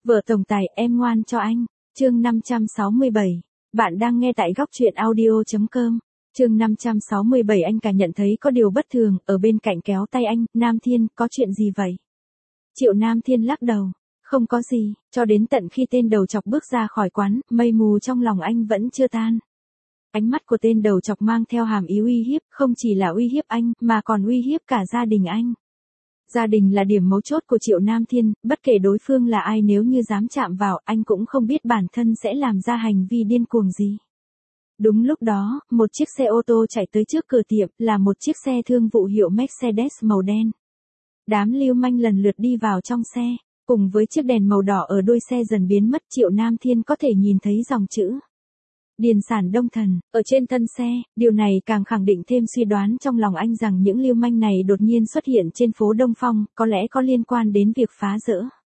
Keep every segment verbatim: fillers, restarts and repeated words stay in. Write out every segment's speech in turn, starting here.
Vợ tổng tài em ngoan cho anh. Chương năm trăm sáu mươi bảy. Bạn đang nghe tại góc truyện audio chấm com. Chương năm trăm sáu mươi bảy. Anh cả nhận thấy có điều bất thường, ở bên cạnh kéo tay anh, Nam Thiên, có chuyện gì vậy? Triệu Nam Thiên lắc đầu. Không có gì, cho đến tận khi tên đầu chọc bước ra khỏi quán, mây mù trong lòng anh vẫn chưa tan. Ánh mắt của tên đầu chọc mang theo hàm ý uy hiếp, không chỉ là uy hiếp anh, mà còn uy hiếp cả gia đình anh. Gia đình là điểm mấu chốt của Triệu Nam Thiên, bất kể đối phương là ai, nếu như dám chạm vào, anh cũng không biết bản thân sẽ làm ra hành vi điên cuồng gì. Đúng lúc đó, một chiếc xe ô tô chạy tới trước cửa tiệm, là một chiếc xe thương vụ hiệu Mercedes màu đen. Đám lưu manh lần lượt đi vào trong xe, cùng với chiếc đèn màu đỏ ở đuôi xe dần biến mất, Triệu Nam Thiên có thể nhìn thấy dòng chữ Điền sản Đông Thần ở trên thân xe. Điều này càng khẳng định thêm suy đoán trong lòng anh rằng những lưu manh này đột nhiên xuất hiện trên phố Đông Phong, có lẽ có liên quan đến việc phá rỡ.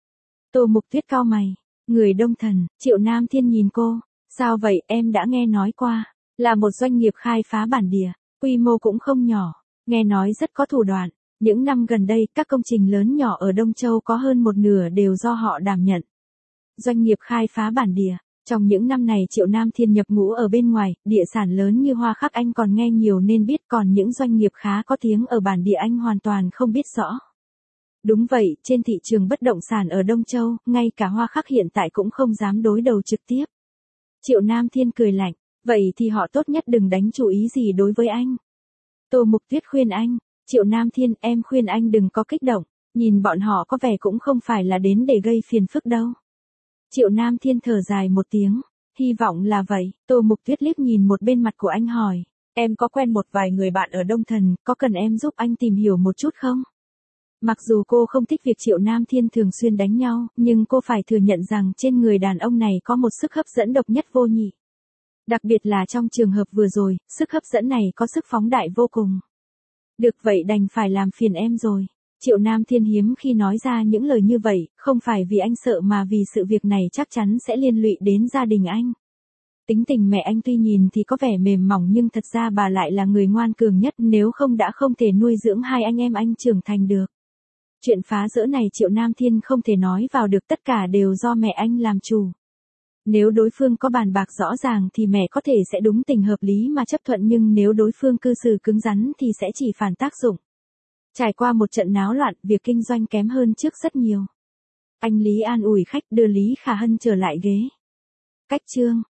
Tô Mục Tuyết cau mày. Người Đông Thần? Triệu Nam Thiên nhìn cô. Sao vậy, em đã nghe nói qua. Là một doanh nghiệp khai phá bản địa, quy mô cũng không nhỏ, nghe nói rất có thủ đoạn. Những năm gần đây, các công trình lớn nhỏ ở Đông Châu có hơn một nửa đều do họ đảm nhận. Doanh nghiệp khai phá bản địa. Trong những năm này Triệu Nam Thiên nhập ngũ ở bên ngoài, địa sản lớn như Hoa Khắc anh còn nghe nhiều nên biết, còn những doanh nghiệp khá có tiếng ở bản địa anh hoàn toàn không biết rõ. Đúng vậy, trên thị trường bất động sản ở Đông Châu, ngay cả Hoa Khắc hiện tại cũng không dám đối đầu trực tiếp. Triệu Nam Thiên cười lạnh, vậy thì họ tốt nhất đừng đánh chủ ý gì đối với anh. Tô Mục Tuyết khuyên anh. Triệu Nam Thiên, em khuyên anh đừng có kích động, nhìn bọn họ có vẻ cũng không phải là đến để gây phiền phức đâu. Triệu Nam Thiên thở dài một tiếng, hy vọng là vậy. Tô Mục Tuyết liếc nhìn một bên mặt của anh hỏi, em có quen một vài người bạn ở Đông Thần, có cần em giúp anh tìm hiểu một chút không? Mặc dù cô không thích việc Triệu Nam Thiên thường xuyên đánh nhau, nhưng cô phải thừa nhận rằng trên người đàn ông này có một sức hấp dẫn độc nhất vô nhị. Đặc biệt là trong trường hợp vừa rồi, sức hấp dẫn này có sức phóng đại vô cùng. Được vậy đành phải làm phiền em rồi. Triệu Nam Thiên hiếm khi nói ra những lời như vậy, không phải vì anh sợ mà vì sự việc này chắc chắn sẽ liên lụy đến gia đình anh. Tính tình mẹ anh tuy nhìn thì có vẻ mềm mỏng nhưng thật ra bà lại là người ngoan cường nhất, nếu không đã không thể nuôi dưỡng hai anh em anh trưởng thành được. Chuyện phá rỡ này Triệu Nam Thiên không thể nói vào được, tất cả đều do mẹ anh làm chủ. Nếu đối phương có bàn bạc rõ ràng thì mẹ có thể sẽ đúng tình hợp lý mà chấp thuận, nhưng nếu đối phương cư xử cứng rắn thì sẽ chỉ phản tác dụng. Trải qua một trận náo loạn, việc kinh doanh kém hơn trước rất nhiều. Anh Lý an ủi khách, đưa Lý Khả Hân trở lại ghế. Cách chương.